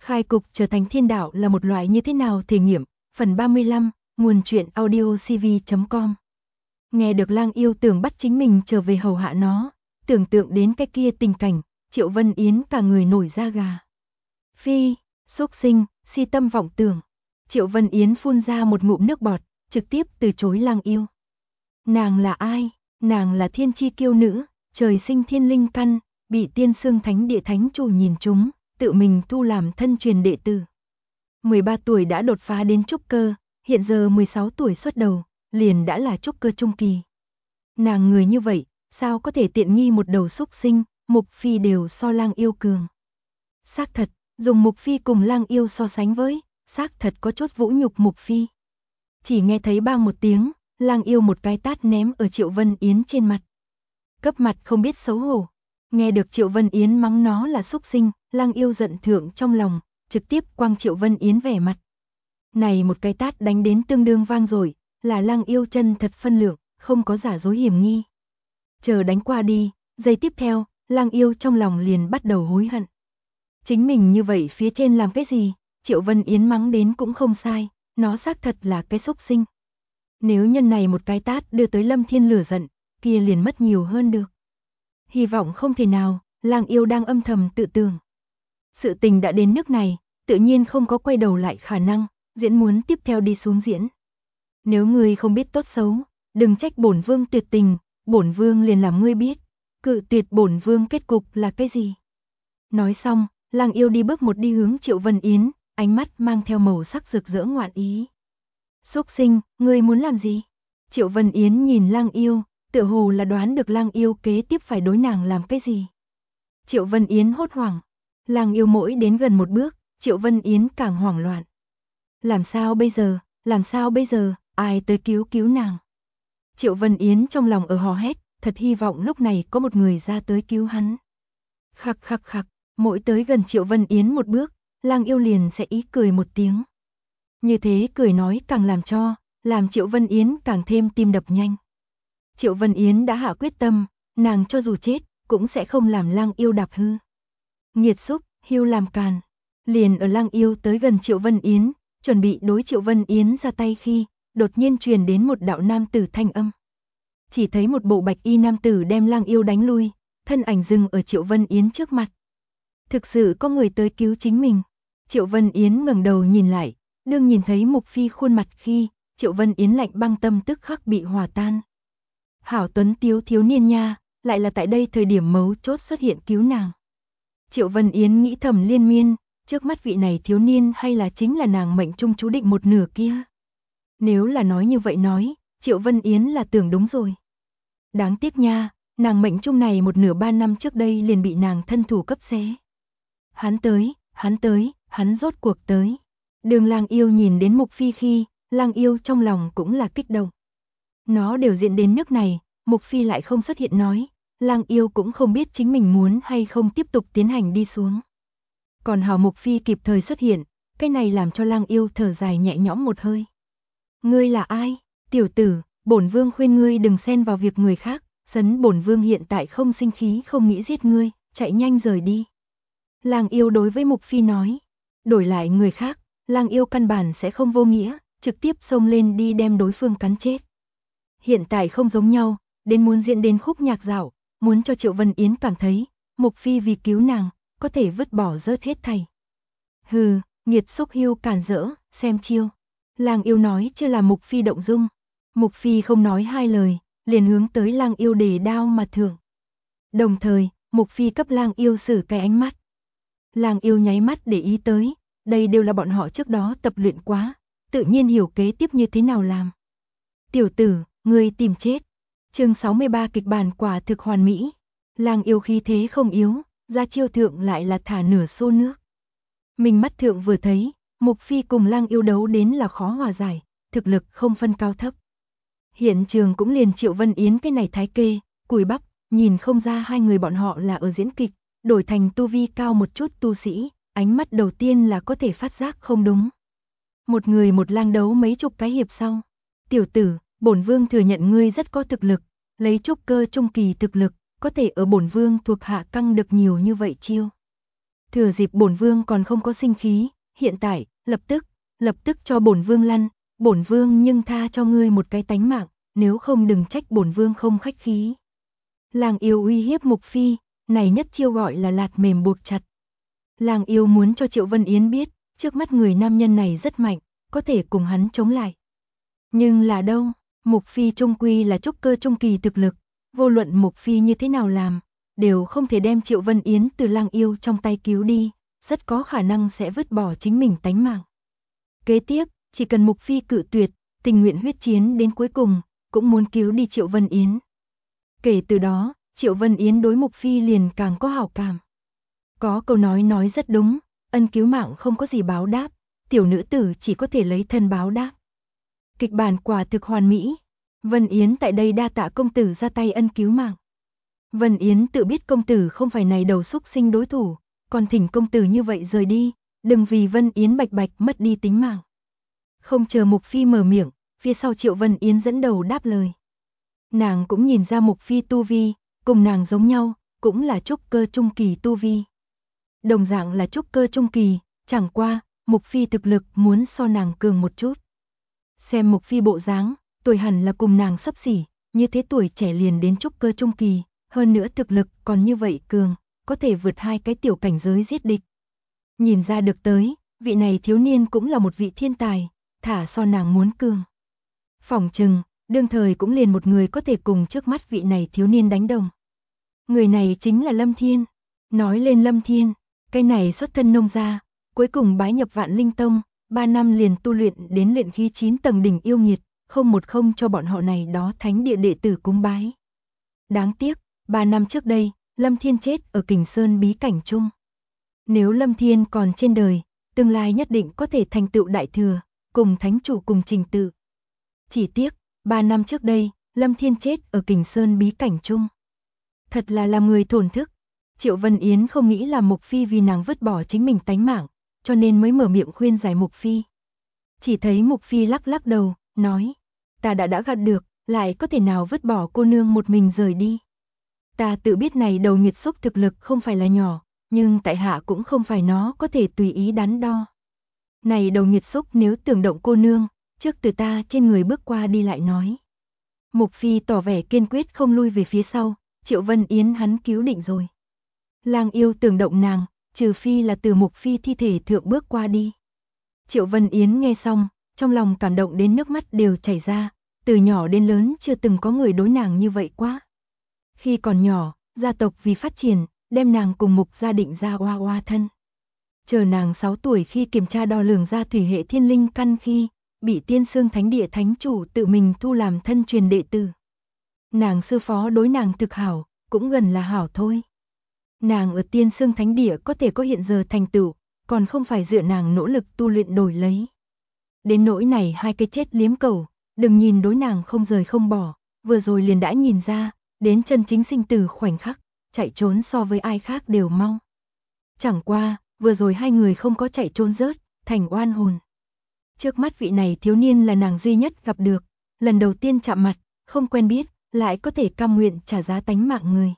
Khai cục trở thành thiên đạo là một loại như thế nào thể nghiệm, phần 35, nguồn truyện audiocv.com. Nghe được Lang Yêu tưởng bắt chính mình trở về hầu hạ nó, tưởng tượng đến cái kia tình cảnh, Triệu Vân Yến cả người nổi da gà. Phi, xúc sinh, si tâm vọng tưởng. Triệu Vân Yến phun ra một ngụm nước bọt, trực tiếp từ chối Lang Yêu. Nàng là ai? Nàng là thiên chi kiêu nữ, trời sinh thiên linh căn, bị Tiên Xương Thánh Địa Thánh Chủ nhìn trúng, tự mình thu làm thân truyền đệ tử. 13 tuổi đã đột phá đến trúc cơ, hiện giờ 16 tuổi xuất đầu, liền đã là trúc cơ trung kỳ. Nàng người như vậy, sao có thể tiện nghi một đầu xúc sinh, Mục Phi đều so Lang Yêu cường. Xác thật, dùng Mục Phi cùng Lang Yêu so sánh với, xác thật có chút vũ nhục Mục Phi. Chỉ nghe thấy bang một tiếng, Lang Yêu một cái tát ném ở Triệu Vân Yến trên mặt. Cấp mặt không biết xấu hổ. Nghe được Triệu Vân Yến mắng nó là xúc sinh, Lang Yêu giận thượng trong lòng, trực tiếp quăng Triệu Vân Yến vẻ mặt. Này một cái tát đánh đến tương đương vang rồi, là Lang Yêu chân thật phân lượng, không có giả dối hiểm nghi. Chờ đánh qua đi, giây tiếp theo, Lang Yêu trong lòng liền bắt đầu hối hận. Chính mình như vậy phía trên làm cái gì, Triệu Vân Yến mắng đến cũng không sai, nó xác thật là cái xúc sinh. Nếu nhân này một cái tát đưa tới Lâm Thiên lửa giận, kia liền mất nhiều hơn được. Hy vọng không thể nào, Lang Yêu đang âm thầm tự tưởng. Sự tình đã đến nước này, tự nhiên không có quay đầu lại khả năng, diễn muốn tiếp theo đi xuống diễn. Nếu ngươi không biết tốt xấu, đừng trách bổn vương tuyệt tình, bổn vương liền làm ngươi biết, cự tuyệt bổn vương kết cục là cái gì. Nói xong, Lang Yêu đi bước một đi hướng Triệu Vân Yến, ánh mắt mang theo màu sắc rực rỡ ngoạn ý. Xúc sinh, ngươi muốn làm gì? Triệu Vân Yến nhìn Lang Yêu, tựa hồ là đoán được Lang Yêu kế tiếp phải đối nàng làm cái gì. Triệu Vân Yến hốt hoảng. Lang Yêu mỗi đến gần một bước, Triệu Vân Yến càng hoảng loạn. Làm sao bây giờ, làm sao bây giờ, ai tới cứu nàng? Triệu Vân Yến trong lòng ở hò hét, thật hy vọng lúc này có một người ra tới cứu hắn. Khặc khặc khặc, mỗi tới gần Triệu Vân Yến một bước, Lang Yêu liền sẽ ý cười một tiếng. Như thế cười nói càng làm Triệu Vân Yến càng thêm tim đập nhanh. Triệu Vân Yến đã hạ quyết tâm, nàng cho dù chết, cũng sẽ không làm Lang Yêu đạp hư. Nghiệt xúc, hưu làm càn. Liền ở Lang Yêu tới gần Triệu Vân Yến, chuẩn bị đối Triệu Vân Yến ra tay khi, đột nhiên truyền đến một đạo nam tử thanh âm. Chỉ thấy một bộ bạch y nam tử đem Lang Yêu đánh lui, thân ảnh dừng ở Triệu Vân Yến trước mặt. Thực sự có người tới cứu chính mình. Triệu Vân Yến ngẩng đầu nhìn lại, đương nhìn thấy Mục Phi khuôn mặt khi, Triệu Vân Yến lạnh băng tâm tức khắc bị hòa tan. Hảo tuấn tiếu thiếu niên nha, lại là tại đây thời điểm mấu chốt xuất hiện cứu nàng. Triệu Vân Yến nghĩ thầm liên miên, trước mắt vị này thiếu niên hay là chính là nàng mệnh trung chú định một nửa kia. Nếu là nói như vậy nói, Triệu Vân Yến là tưởng đúng rồi. Đáng tiếc nha, nàng mệnh trung này một nửa 3 năm trước đây liền bị nàng thân thủ cấp xé. Hắn rốt cuộc tới. Đường Lang Yêu nhìn đến Mục Phi khi, Lang Yêu trong lòng cũng là kích động. Nó đều diễn đến nước này, Mục Phi lại không xuất hiện nói, Lang Yêu cũng không biết chính mình muốn hay không tiếp tục tiến hành đi xuống. Còn hảo Mục Phi kịp thời xuất hiện, cái này làm cho Lang Yêu thở dài nhẹ nhõm một hơi. Ngươi là ai? Tiểu tử, bổn vương khuyên ngươi đừng xen vào việc người khác, sấn bổn vương hiện tại không sinh khí không nghĩ giết ngươi, chạy nhanh rời đi. Lang Yêu đối với Mục Phi nói, đổi lại người khác, Lang Yêu căn bản sẽ không vô nghĩa, trực tiếp xông lên đi đem đối phương cắn chết. Hiện tại không giống nhau, đến muốn diễn đến khúc nhạc dạo, muốn cho Triệu Vân Yến cảm thấy, Mục Phi vì cứu nàng, có thể vứt bỏ rớt hết thảy. Hừ, nghiệt xúc hưu cản rỡ, xem chiêu. Lang Yêu nói chưa là Mục Phi động dung. Mục Phi không nói hai lời, liền hướng tới Lang Yêu để đao mà thưởng. Đồng thời, Mục Phi cấp Lang Yêu sử cái ánh mắt. Lang Yêu nháy mắt để ý tới, đây đều là bọn họ trước đó tập luyện quá, tự nhiên hiểu kế tiếp như thế nào làm. Tiểu tử, ngươi tìm chết. Chương 63 kịch bản quả thực hoàn mỹ. Lang Yêu khí thế không yếu, ra chiêu thượng lại là thả nửa xô nước. Mình mắt thượng vừa thấy, Mục Phi cùng Lang Yêu đấu đến là khó hòa giải, thực lực không phân cao thấp. Hiện trường cũng liền Triệu Vân Yến cái này thái kê, cùi bắp, nhìn không ra hai người bọn họ là ở diễn kịch, đổi thành tu vi cao một chút tu sĩ, ánh mắt đầu tiên là có thể phát giác không đúng. Một người một lang đấu mấy chục cái hiệp sau. Tiểu tử, bổn vương thừa nhận ngươi rất có thực lực, lấy trúc cơ trung kỳ thực lực, có thể ở bổn vương thuộc hạ căng được nhiều như vậy chiêu. thừa dịp bổn vương còn không có sinh khí, hiện tại, lập tức cho bổn vương lăn, bổn vương nhưng tha cho ngươi một cái tánh mạng, nếu không đừng trách bổn vương không khách khí. Lang Yêu uy hiếp Mục Phi, này nhất chiêu gọi là lạt mềm buộc chặt. Lang Yêu muốn cho Triệu Vân Yến biết, trước mắt người nam nhân này rất mạnh, có thể cùng hắn chống lại. Nhưng là đâu, Mục Phi trung quy là trúc cơ trung kỳ thực lực, vô luận Mục Phi như thế nào làm, đều không thể đem Triệu Vân Yến từ Lang Yêu trong tay cứu đi, rất có khả năng sẽ vứt bỏ chính mình tánh mạng. Kế tiếp, chỉ cần Mục Phi cự tuyệt, tình nguyện huyết chiến đến cuối cùng, cũng muốn cứu đi Triệu Vân Yến. Kể từ đó, Triệu Vân Yến đối Mục Phi liền càng có hảo cảm. Có câu nói rất đúng, ân cứu mạng không có gì báo đáp, tiểu nữ tử chỉ có thể lấy thân báo đáp. Kịch bản quả thực hoàn mỹ, Vân Yến tại đây đa tạ công tử ra tay ân cứu mạng. Vân Yến tự biết công tử không phải này đầu xúc sinh đối thủ, còn thỉnh công tử như vậy rời đi, đừng vì Vân Yến bạch bạch mất đi tính mạng. Không chờ Mục Phi mở miệng, phía sau Triệu Vân Yến dẫn đầu đáp lời. Nàng cũng nhìn ra Mục Phi tu vi, cùng nàng giống nhau, cũng là trúc cơ trung kỳ tu vi. Đồng dạng là trúc cơ trung kỳ, chẳng qua, Mục Phi thực lực muốn so nàng cường một chút. Xem Mục Phi bộ dáng, tuổi hẳn là cùng nàng xấp xỉ, như thế tuổi trẻ liền đến trúc cơ trung kỳ, hơn nữa thực lực còn như vậy cường, có thể vượt hai cái tiểu cảnh giới giết địch. Nhìn ra được tới, vị này thiếu niên cũng là một vị thiên tài, thả so nàng muốn cường. Phỏng chừng, đương thời cũng liền một người có thể cùng trước mắt vị này thiếu niên đánh đồng. Người này chính là Lâm Thiên. Nói lên Lâm Thiên, cái này xuất thân nông gia, cuối cùng bái nhập Vạn Linh Tông, 3 năm liền tu luyện đến luyện khí 9 tầng đỉnh yêu nghiệt, không một không cho bọn họ này đó thánh địa đệ tử cúng bái. Đáng tiếc, 3 năm trước đây, Lâm Thiên chết ở Kình Sơn bí cảnh chung. Nếu Lâm Thiên còn trên đời, tương lai nhất định có thể thành tựu đại thừa, cùng thánh chủ cùng trình tự. Chỉ tiếc, 3 năm trước đây, Lâm Thiên chết ở Kình Sơn bí cảnh chung. Thật là làm người thổn thức. Triệu Vân Yến không nghĩ là Mục Phi vì nàng vứt bỏ chính mình tánh mạng, cho nên mới mở miệng khuyên giải Mục Phi. Chỉ thấy Mục Phi lắc lắc đầu, nói, ta đã gạt được, lại có thể nào vứt bỏ cô nương một mình rời đi. Ta tự biết này đầu nghiệt xúc thực lực không phải là nhỏ, nhưng tại hạ cũng không phải nó có thể tùy ý đắn đo. Này đầu nghiệt xúc nếu tưởng động cô nương, trước từ ta trên người bước qua đi lại nói. Mục Phi tỏ vẻ kiên quyết không lui về phía sau, Triệu Vân Yến hắn cứu định rồi. Lang Yêu tưởng động nàng, trừ phi là từ Mục Phi thi thể thượng bước qua đi. Triệu Vân Yến nghe xong, trong lòng cảm động đến nước mắt đều chảy ra, từ nhỏ đến lớn chưa từng có người đối nàng như vậy quá. Khi còn nhỏ, gia tộc vì phát triển, đem nàng cùng Mục gia định ra oa oa thân. Chờ nàng 6 tuổi khi kiểm tra đo lường ra thủy hệ thiên linh căn khi, bị Tiên Sương Thánh Địa thánh chủ tự mình thu làm thân truyền đệ tử. Nàng sư phó đối nàng thực hảo, cũng gần là hảo thôi. Nàng ở Tiên Sương Thánh Địa có thể có hiện giờ thành tựu, còn không phải dựa nàng nỗ lực tu luyện đổi lấy. Đến nỗi này hai cái chết liếm cầu, đừng nhìn đối nàng không rời không bỏ, vừa rồi liền đã nhìn ra, đến chân chính sinh tử khoảnh khắc, chạy trốn so với ai khác đều mau. Chẳng qua, vừa rồi hai người không có chạy trốn rớt, thành oan hồn. Trước mắt vị này thiếu niên là nàng duy nhất gặp được, lần đầu tiên chạm mặt, không quen biết, lại có thể cam nguyện trả giá tánh mạng người.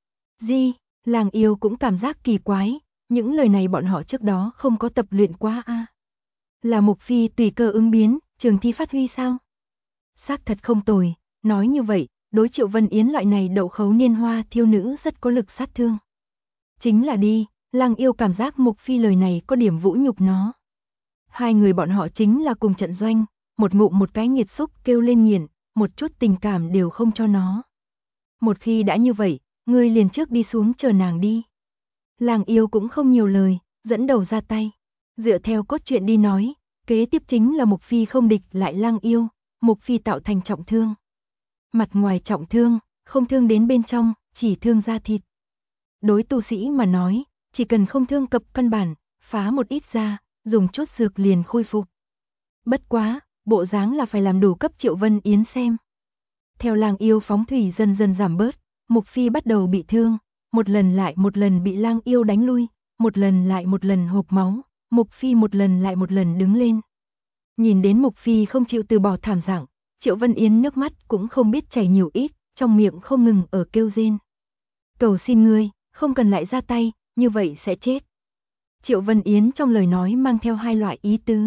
Lang Yêu cũng cảm giác kỳ quái, những lời này bọn họ trước đó không có tập luyện qua a. Là Mục Phi tùy cơ ứng biến, trường thi phát huy sao? Xác thật không tồi, nói như vậy, đối Triệu Vân Yến loại này đậu khấu niên hoa thiêu nữ rất có lực sát thương. Chính là đi, Lang Yêu cảm giác Mục Phi lời này có điểm vũ nhục nó. Hai người bọn họ chính là cùng trận doanh, một ngụm một cái nghiệt xúc kêu lên nghiền, một chút tình cảm đều không cho nó. Một khi đã như vậy, ngươi liền trước đi xuống chờ nàng đi. Lang Yêu cũng không nhiều lời, dẫn đầu ra tay. Dựa theo cốt truyện đi nói, kế tiếp chính là Mục Phi không địch lại Lang Yêu, Mục Phi tạo thành trọng thương. Mặt ngoài trọng thương, không thương đến bên trong, chỉ thương da thịt. Đối tu sĩ mà nói, chỉ cần không thương cập căn bản, phá một ít da, dùng chút dược liền khôi phục. Bất quá, bộ dáng là phải làm đủ cấp Triệu Vân Yến xem. Theo Lang Yêu phóng thủy dần dần giảm bớt, Mục Phi bắt đầu bị thương, một lần lại một lần bị Lang Yêu đánh lui, một lần lại một lần hộc máu, Mục Phi một lần lại một lần đứng lên. Nhìn đến Mục Phi không chịu từ bỏ thảm dạng, Triệu Vân Yến nước mắt cũng không biết chảy nhiều ít, trong miệng không ngừng ở kêu rên. Cầu xin ngươi, không cần lại ra tay, như vậy sẽ chết. Triệu Vân Yến trong lời nói mang theo hai loại ý tứ.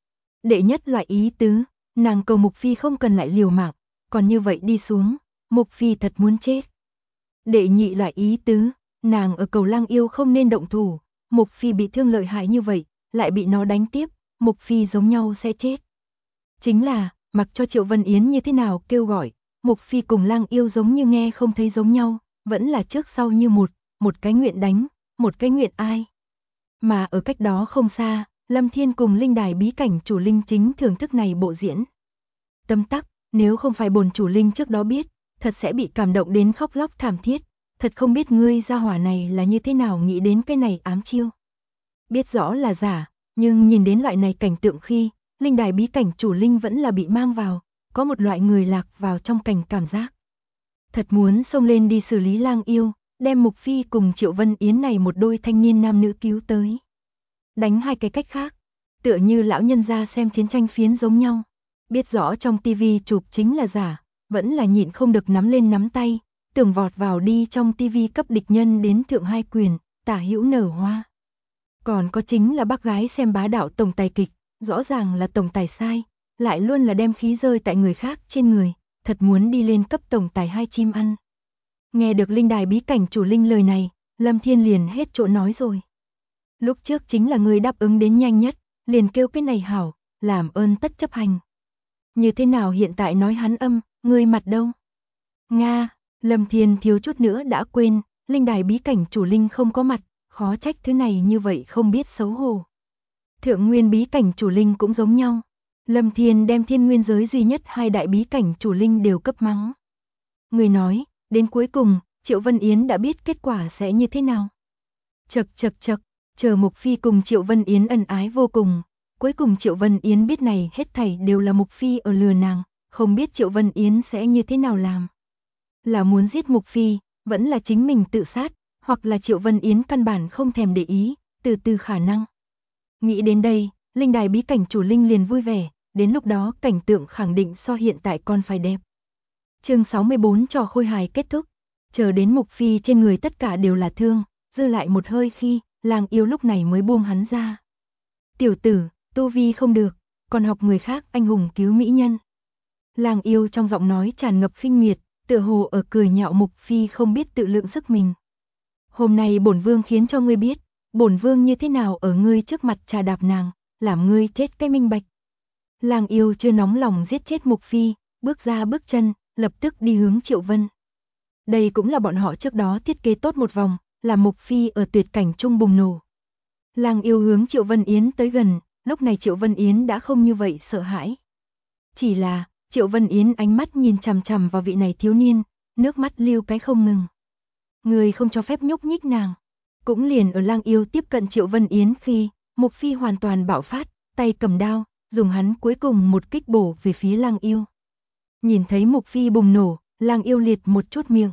Đệ nhất loại ý tứ, nàng cầu Mục Phi không cần lại liều mạng, còn như vậy đi xuống, Mục Phi thật muốn chết. Đệ nhị loại ý tứ, nàng ở cầu Lang Yêu không nên động thủ, Mục Phi bị thương lợi hại như vậy, lại bị nó đánh tiếp, Mục Phi giống nhau sẽ chết. Chính là, mặc cho Triệu Vân Yến như thế nào kêu gọi, Mục Phi cùng Lang Yêu giống như nghe không thấy giống nhau, vẫn là trước sau như một cái nguyện đánh, một cái nguyện ai. Mà ở cách đó không xa, Lâm Thiên cùng linh đài bí cảnh chủ linh chính thưởng thức này bộ diễn. Tâm tắc, nếu không phải bổn chủ linh trước đó biết, thật sẽ bị cảm động đến khóc lóc thảm thiết, thật không biết ngươi gia hỏa này là như thế nào nghĩ đến cái này ám chiêu. Biết rõ là giả, nhưng nhìn đến loại này cảnh tượng khi, linh đài bí cảnh chủ linh vẫn là bị mang vào, có một loại người lạc vào trong cảnh cảm giác. Thật muốn xông lên đi xử lý Lang Yêu, đem Mục Phi cùng Triệu Vân Yến này một đôi thanh niên nam nữ cứu tới. Đánh hai cái cách khác, tựa như lão nhân gia xem chiến tranh phiến giống nhau. Biết rõ trong tivi chụp chính là giả, vẫn là nhịn không được nắm lên nắm tay, tưởng vọt vào đi trong tivi cấp địch nhân đến thượng hai quyền, tả hữu nở hoa. Còn có chính là bác gái xem bá đạo tổng tài kịch, rõ ràng là tổng tài sai, lại luôn là đem khí rơi tại người khác trên người, thật muốn đi lên cấp tổng tài hai chim ăn. Nghe được linh đài bí cảnh chủ linh lời này, Lâm Thiên liền hết chỗ nói rồi. Lúc trước chính là người đáp ứng đến nhanh nhất, liền kêu cái này hảo, làm ơn tất chấp hành. Như thế nào hiện tại nói hắn âm, ngươi mặt đâu? Nga, Lâm Thiên thiếu chút nữa đã quên, linh đài bí cảnh chủ linh không có mặt, khó trách thứ này như vậy không biết xấu hổ. Thượng nguyên bí cảnh chủ linh cũng giống nhau. Lâm Thiên đem thiên nguyên giới duy nhất hai đại bí cảnh chủ linh đều cấp mắng. Người nói, đến cuối cùng, Triệu Vân Yến đã biết kết quả sẽ như thế nào. Chậc, chờ Mục Phi cùng Triệu Vân Yến ân ái vô cùng. Cuối cùng Triệu Vân Yến biết này hết thảy đều là Mục Phi ở lừa nàng, không biết Triệu Vân Yến sẽ như thế nào làm. Là muốn giết Mục Phi, vẫn là chính mình tự sát, hoặc là Triệu Vân Yến căn bản không thèm để ý, từ từ khả năng. Nghĩ đến đây, linh đài bí cảnh chủ linh liền vui vẻ, đến lúc đó cảnh tượng khẳng định so hiện tại còn phải đẹp. Chương 64 trò khôi hài kết thúc, chờ đến Mục Phi trên người tất cả đều là thương, dư lại một hơi khi, Lang Yêu lúc này mới buông hắn ra. Tiểu tử, tu vi không được, còn học người khác anh hùng cứu mỹ nhân. Lang Yêu trong giọng nói tràn ngập khinh miệt, tựa hồ ở cười nhạo Mục Phi không biết tự lượng sức mình. Hôm nay bổn vương khiến cho ngươi biết, bổn vương như thế nào ở ngươi trước mặt trà đạp nàng, làm ngươi chết cái minh bạch. Lang Yêu chưa nóng lòng giết chết Mục Phi, bước ra bước chân, lập tức đi hướng Triệu Vân. Đây cũng là bọn họ trước đó thiết kế tốt một vòng, làm Mục Phi ở tuyệt cảnh trung bùng nổ. Lang Yêu hướng Triệu Vân Yến tới gần, lúc này Triệu Vân Yến đã không như vậy sợ hãi. Chỉ là, Triệu Vân Yến ánh mắt nhìn chằm chằm vào vị này thiếu niên, nước mắt lưu cái không ngừng. Người không cho phép nhúc nhích nàng. Cũng liền ở Lang Yêu tiếp cận Triệu Vân Yến khi, Mục Phi hoàn toàn bạo phát, tay cầm đao, dùng hắn cuối cùng một kích bổ về phía Lang Yêu. Nhìn thấy Mục Phi bùng nổ, Lang Yêu liệt một chút miệng.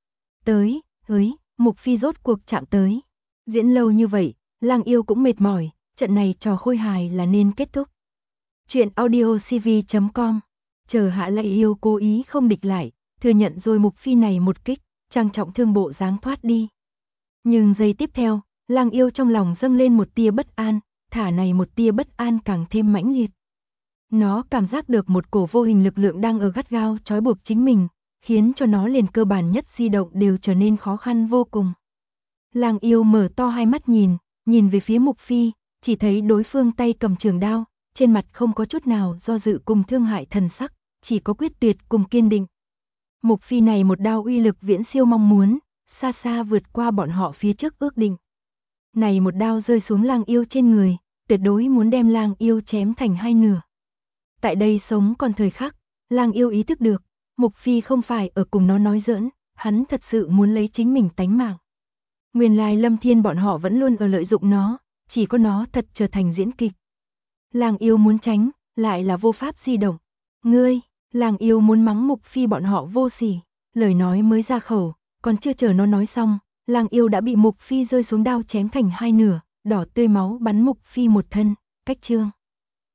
Mục Phi rốt cuộc chạm tới. Diễn lâu như vậy, Lang Yêu cũng mệt mỏi, trận này trò khôi hài là nên kết thúc. Chuyện audiocv.com. Chờ hạ Lang Yêu cố ý không địch lại, thừa nhận rồi Mục Phi này một kích, trang trọng thương bộ dáng thoát đi. Nhưng giây tiếp theo, Lang Yêu trong lòng dâng lên một tia bất an, thả này một tia bất an càng thêm mãnh liệt. Nó cảm giác được một cổ vô hình lực lượng đang ở gắt gao trói buộc chính mình, khiến cho nó liền cơ bản nhất di động đều trở nên khó khăn vô cùng. Lang Yêu mở to hai mắt nhìn về phía Mục Phi, chỉ thấy đối phương tay cầm trường đao, trên mặt không có chút nào do dự cùng thương hại thần sắc, chỉ có quyết tuyệt cùng kiên định. Mục Phi này một đao uy lực viễn siêu mong muốn, xa xa vượt qua bọn họ phía trước ước định. Này một đao rơi xuống Lang Yêu trên người, tuyệt đối muốn đem Lang Yêu chém thành hai nửa. Tại đây sống còn thời khắc, Lang Yêu ý thức được, Mục Phi không phải ở cùng nó nói giỡn, hắn thật sự muốn lấy chính mình tánh mạng. Nguyên lai Lâm Thiên bọn họ vẫn luôn ở lợi dụng nó, chỉ có nó thật trở thành diễn kịch. Lang Yêu muốn tránh, lại là vô pháp di động. Ngươi, Lang Yêu muốn mắng Mục Phi bọn họ vô sỉ, lời nói mới ra khẩu, còn chưa chờ nó nói xong, Lang Yêu đã bị Mục Phi rơi xuống đao chém thành hai nửa, đỏ tươi máu bắn Mục Phi một thân, cách chương.